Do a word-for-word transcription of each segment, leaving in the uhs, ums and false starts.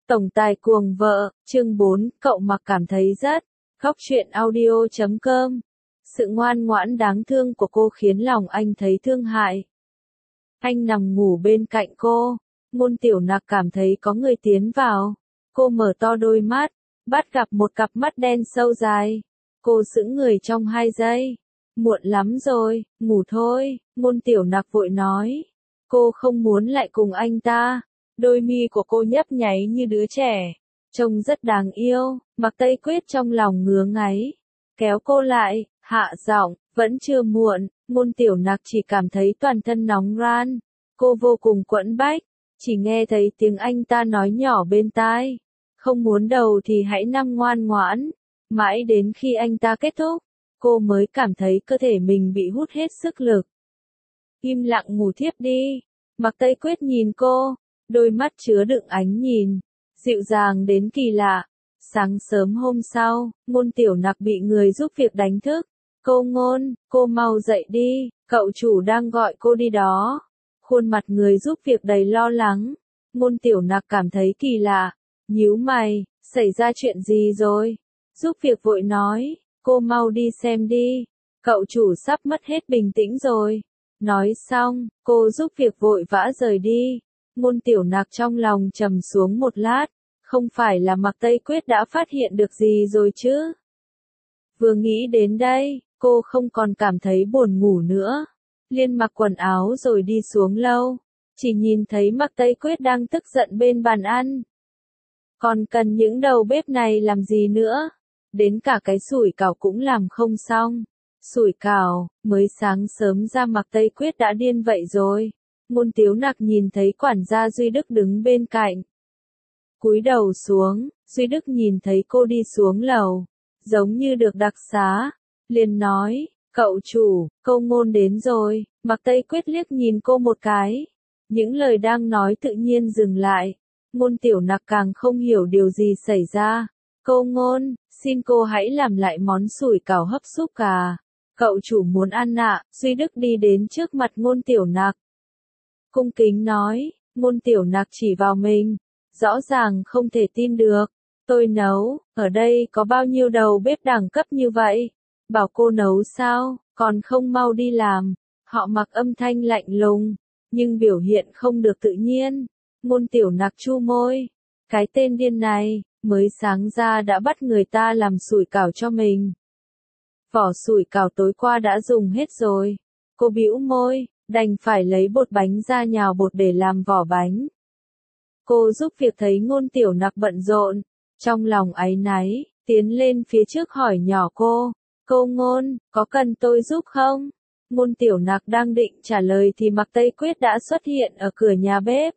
Tổng tài cuồng vợ, chương bốn, cậu mặc cảm thấy rất. Góc truyện audio chấm com. Sự ngoan ngoãn đáng thương của cô khiến lòng anh thấy thương hại. Anh nằm ngủ bên cạnh cô. Ngôn Tiểu Nặc cảm thấy có người tiến vào. Cô mở to đôi mắt, bắt gặp một cặp mắt đen sâu dài. Cô sững người trong hai giây. Muộn lắm rồi, ngủ thôi, Ngôn Tiểu Nặc vội nói. Cô không muốn lại cùng anh ta. Đôi mi của cô nhấp nháy như đứa trẻ, trông rất đáng yêu. Mạc Tây Quyết trong lòng ngứa ngáy, kéo cô lại, hạ giọng, vẫn chưa muộn. Ngôn Tiểu Nặc chỉ cảm thấy toàn thân nóng ran, cô vô cùng quẫn bách, chỉ nghe thấy tiếng anh ta nói nhỏ bên tai, không muốn đầu thì hãy nằm ngoan ngoãn. Mãi đến khi anh ta kết thúc, cô mới cảm thấy cơ thể mình bị hút hết sức lực. Im lặng ngủ thiếp đi. Mạc Tây Quyết nhìn cô, đôi mắt chứa đựng ánh nhìn, dịu dàng đến kỳ lạ. Sáng sớm hôm sau, Ngôn Tiểu Nặc bị người giúp việc đánh thức. Cô Ngôn, cô mau dậy đi, cậu chủ đang gọi cô đi đó. Khuôn mặt người giúp việc đầy lo lắng. Ngôn Tiểu Nặc cảm thấy kỳ lạ, nhíu mày, xảy ra chuyện gì rồi? Giúp việc vội nói, cô mau đi xem đi, cậu chủ sắp mất hết bình tĩnh rồi. Nói xong, cô giúp việc vội vã rời đi. Ngôn Tiểu Nặc trong lòng trầm xuống một lát, không phải là Mạc Tây Quyết đã phát hiện được gì rồi chứ? Vừa nghĩ đến đây, cô không còn cảm thấy buồn ngủ nữa. Liền mặc quần áo rồi đi xuống lâu, chỉ nhìn thấy Mạc Tây Quyết đang tức giận bên bàn ăn. Còn cần những đầu bếp này làm gì nữa? Đến cả cái sủi cảo cũng làm không xong. Sủi cảo, mới sáng sớm ra Mạc Tây Quyết đã điên vậy rồi. Ngôn Tiểu Nặc nhìn thấy quản gia Duy Đức đứng bên cạnh. Cúi đầu xuống, Duy Đức nhìn thấy cô đi xuống lầu, giống như được đặc xá, liền nói, cậu chủ, câu Ngôn đến rồi. Mạc Tây Quyết liếc nhìn cô một cái. Những lời đang nói tự nhiên dừng lại. Ngôn Tiểu Nặc càng không hiểu điều gì xảy ra. Câu Ngôn, xin cô hãy làm lại món sủi cảo hấp súp gà. Cậu chủ muốn ăn ạ. Duy Đức đi đến trước mặt Ngôn Tiểu Nặc, cung kính nói. Ngôn Tiểu Nặc chỉ vào mình, rõ ràng không thể tin được. Tôi nấu, ở đây có bao nhiêu đầu bếp đẳng cấp như vậy? Bảo cô nấu sao, còn không mau đi làm. Họ Mặc âm thanh lạnh lùng, nhưng biểu hiện không được tự nhiên. Ngôn Tiểu Nặc chu môi. Cái tên điên này, mới sáng ra đã bắt người ta làm sủi cảo cho mình. Vỏ sủi cảo tối qua đã dùng hết rồi. Cô bĩu môi, đành phải lấy bột bánh ra nhào bột để làm vỏ bánh. Cô giúp việc thấy Ngôn Tiểu Nặc bận rộn, trong lòng áy náy, tiến lên phía trước hỏi nhỏ cô, cô Ngôn, có cần tôi giúp không? Ngôn Tiểu Nặc đang định trả lời thì Mạc Tây Quyết đã xuất hiện ở cửa nhà bếp.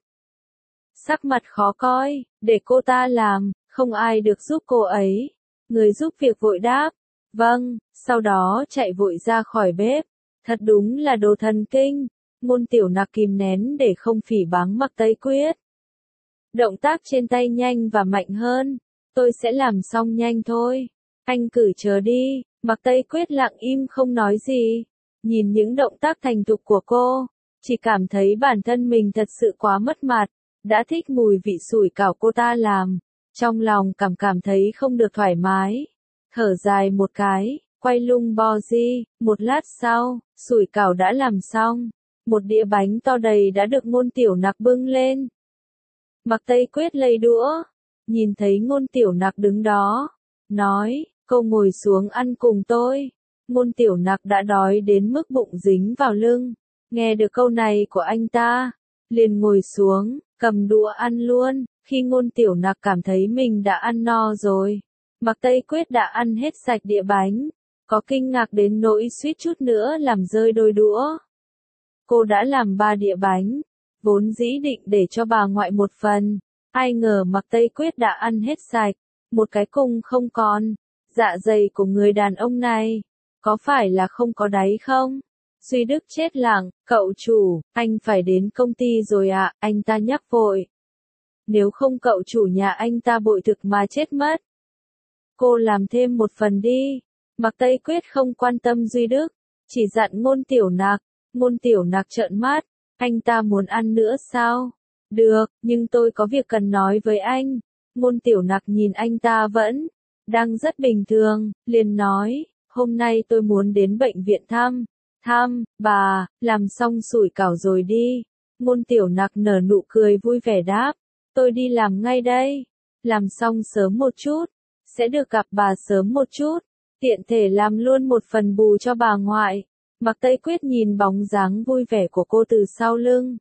Sắc mặt khó coi, để cô ta làm, không ai được giúp cô ấy. Người giúp việc vội đáp, vâng, sau đó chạy vội ra khỏi bếp. Thật đúng là đồ thần kinh. Ngôn Tiểu Nặc kìm nén để không phỉ báng Mạc Tây Quyết. Động tác trên tay nhanh và mạnh hơn. Tôi sẽ làm xong nhanh thôi. Anh cử chờ đi. Mạc Tây Quyết lặng im không nói gì. Nhìn những động tác thành thục của cô, chỉ cảm thấy bản thân mình thật sự quá mất mặt. Đã thích mùi vị sủi cảo cô ta làm, trong lòng cảm cảm thấy không được thoải mái. Thở dài một cái, quay lung bo di. Một lát sau, sủi cảo đã làm xong. Một đĩa bánh to đầy đã được Ngôn Tiểu Nặc bưng lên. Mạc Tây Quyết lấy đũa, nhìn thấy Ngôn Tiểu Nặc đứng đó, nói, cô ngồi xuống ăn cùng tôi. Ngôn Tiểu Nặc đã đói đến mức bụng dính vào lưng. Nghe được câu này của anh ta, liền ngồi xuống, cầm đũa ăn luôn. Khi Ngôn Tiểu Nặc cảm thấy mình đã ăn no rồi, Mạc Tây Quyết đã ăn hết sạch đĩa bánh, có kinh ngạc đến nỗi suýt chút nữa làm rơi đôi đũa. Cô đã làm ba đĩa bánh, vốn dĩ định để cho bà ngoại một phần, ai ngờ Mạc Tây Quyết đã ăn hết sạch, một cái cùng không còn. Dạ dày của người đàn ông này, có phải là không có đáy không? Duy Đức chết lặng, cậu chủ, anh phải đến công ty rồi ạ, à, anh ta nhắc vội. Nếu không cậu chủ nhà anh ta bội thực mà chết mất. Cô làm thêm một phần đi. Mạc Tây Quyết không quan tâm Duy Đức, chỉ dặn Ngôn Tiểu Nặc. Ngôn Tiểu Nặc trợn mắt, anh ta muốn ăn nữa sao? Được, nhưng tôi có việc cần nói với anh. Ngôn Tiểu Nặc nhìn anh ta vẫn đang rất bình thường, liền nói, hôm nay tôi muốn đến bệnh viện thăm, thăm, bà, làm xong sủi cảo rồi đi. Ngôn Tiểu Nặc nở nụ cười vui vẻ đáp, tôi đi làm ngay đây, làm xong sớm một chút, sẽ được gặp bà sớm một chút, tiện thể làm luôn một phần bù cho bà ngoại. Mạc Tây Quyết nhìn bóng dáng vui vẻ của cô từ sau lưng.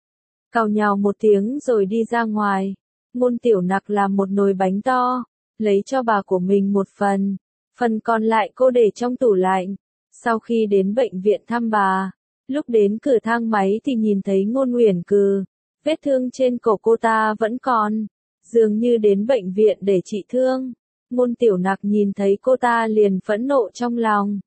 Cào nhào một tiếng rồi đi ra ngoài. Ngôn Tiểu Nặc làm một nồi bánh to, lấy cho bà của mình một phần, phần còn lại cô để trong tủ lạnh. Sau khi đến bệnh viện thăm bà, lúc đến cửa thang máy thì nhìn thấy Ngôn Uyển Cừ, vết thương trên cổ cô ta vẫn còn, dường như đến bệnh viện để trị thương. Ngôn Tiểu Nặc nhìn thấy cô ta liền phẫn nộ trong lòng.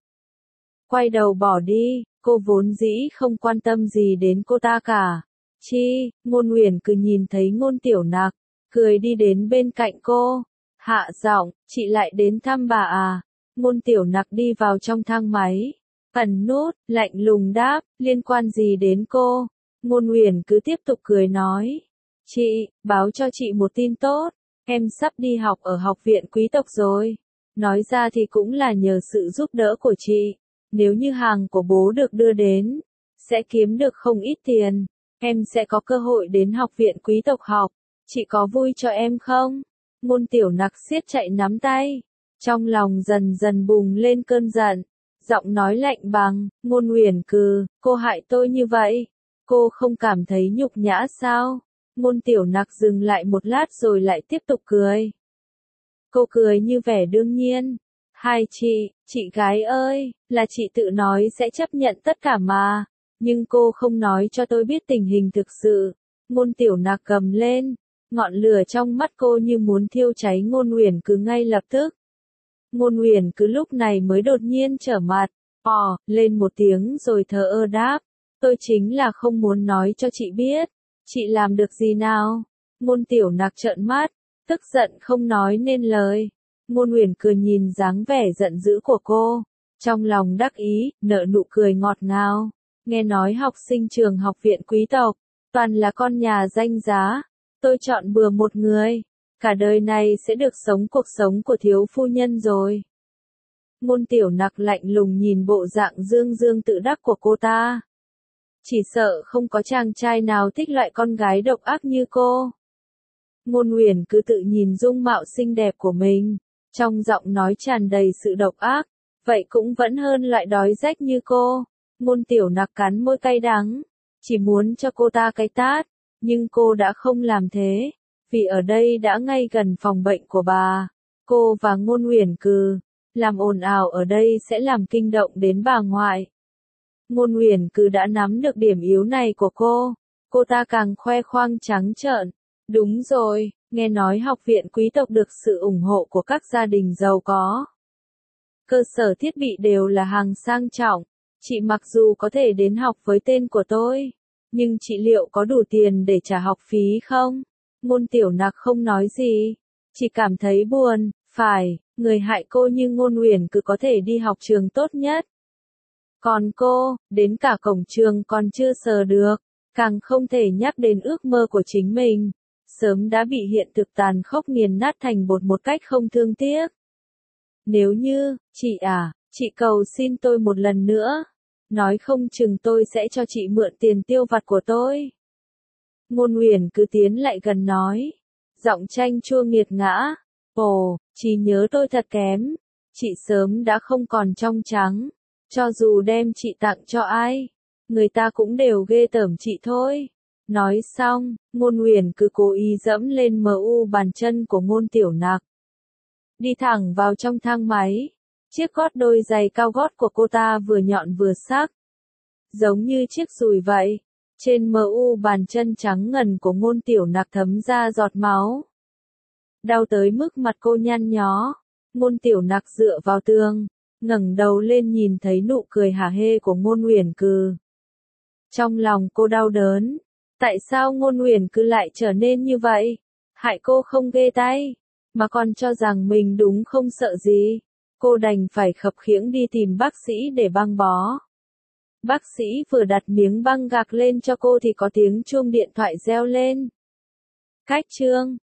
Quay đầu bỏ đi, cô vốn dĩ không quan tâm gì đến cô ta cả. Chi, Ngôn Uyển Cừ nhìn thấy Ngôn Tiểu Nặc, cười đi đến bên cạnh cô, hạ giọng, chị lại đến thăm bà à? Ngôn Tiểu Nặc đi vào trong thang máy, ẩn nút, lạnh lùng đáp, liên quan gì đến cô? Ngôn Uyển cứ tiếp tục cười nói, chị, báo cho chị một tin tốt, em sắp đi học ở học viện quý tộc rồi. Nói ra thì cũng là nhờ sự giúp đỡ của chị, nếu như hàng của bố được đưa đến, sẽ kiếm được không ít tiền, em sẽ có cơ hội đến học viện quý tộc học, chị có vui cho em không? Ngôn Tiểu Nặc siết chặt nắm tay, trong lòng dần dần bùng lên cơn giận, giọng nói lạnh bằng, Ngôn Uyển Cừ, cô hại tôi như vậy, cô không cảm thấy nhục nhã sao? Ngôn Tiểu Nặc dừng lại một lát rồi lại tiếp tục cười. Cô cười như vẻ đương nhiên. Hai chị, chị gái ơi, là chị tự nói sẽ chấp nhận tất cả mà, nhưng cô không nói cho tôi biết tình hình thực sự. Ngôn Tiểu Nặc gầm lên, ngọn lửa trong mắt cô như muốn thiêu cháy Ngôn Uyển Cừ ngay lập tức. Ngôn Uyển Cừ lúc này mới đột nhiên trở mặt, ò, lên một tiếng rồi thờ ơ đáp, tôi chính là không muốn nói cho chị biết, chị làm được gì nào? Ngôn Tiểu Nặc trợn mắt, tức giận không nói nên lời. Ngôn Uyển Cừ nhìn dáng vẻ giận dữ của cô, trong lòng đắc ý, nở nụ cười ngọt ngào. Nghe nói học sinh trường học viện quý tộc, toàn là con nhà danh giá, tôi chọn bừa một người, cả đời này sẽ được sống cuộc sống của thiếu phu nhân rồi. Ngôn Tiểu Nặc lạnh lùng nhìn bộ dạng dương dương tự đắc của cô ta. Chỉ sợ không có chàng trai nào thích loại con gái độc ác như cô. Ngôn Uyển cứ tự nhìn dung mạo xinh đẹp của mình, trong giọng nói tràn đầy sự độc ác, vậy cũng vẫn hơn loại đói rách như cô. Ngôn Tiểu Nặc cắn môi cay đắng, chỉ muốn cho cô ta cái tát, nhưng cô đã không làm thế, vì ở đây đã ngay gần phòng bệnh của bà. Cô và Ngôn Uyển Cừ, làm ồn ào ở đây sẽ làm kinh động đến bà ngoại. Ngôn Uyển Cừ đã nắm được điểm yếu này của cô, cô ta càng khoe khoang trắng trợn. Đúng rồi, nghe nói học viện quý tộc được sự ủng hộ của các gia đình giàu có. Cơ sở thiết bị đều là hàng sang trọng, chị mặc dù có thể đến học với tên của tôi, nhưng chị liệu có đủ tiền để trả học phí không? Ngôn Tiểu Nặc không nói gì, chỉ cảm thấy buồn, phải, người hại cô như Ngôn Uyển cứ có thể đi học trường tốt nhất. Còn cô, đến cả cổng trường còn chưa sờ được, càng không thể nhắc đến ước mơ của chính mình, sớm đã bị hiện thực tàn khốc nghiền nát thành bột một cách không thương tiếc. Nếu như, chị à, chị cầu xin tôi một lần nữa, nói không chừng tôi sẽ cho chị mượn tiền tiêu vặt của tôi. Ngôn Uyển cứ tiến lại gần nói, giọng chanh chua nghiệt ngã, ồ, trí nhớ tôi thật kém, chị sớm đã không còn trong trắng, cho dù đem chị tặng cho ai, người ta cũng đều ghê tởm chị thôi. Nói xong, Ngôn Uyển cứ cố ý dẫm lên mờ u bàn chân của Ngôn Tiểu Nặc. Đi thẳng vào trong thang máy, chiếc gót đôi giày cao gót của cô ta vừa nhọn vừa sắc. Giống như chiếc dùi vậy, trên mờ u bàn chân trắng ngần của Ngôn Tiểu Nặc thấm ra giọt máu. Đau tới mức mặt cô nhăn nhó, Ngôn Tiểu Nặc dựa vào tường, ngẩng đầu lên nhìn thấy nụ cười hả hê của Ngôn Uyển Cừ. Trong lòng cô đau đớn. Tại sao Ngôn Uyển cứ lại trở nên như vậy? Hại cô không ghê tay, mà còn cho rằng mình đúng không sợ gì. Cô đành phải khập khiễng đi tìm bác sĩ để băng bó. Bác sĩ vừa đặt miếng băng gạc lên cho cô thì có tiếng chuông điện thoại reo lên. Cách chương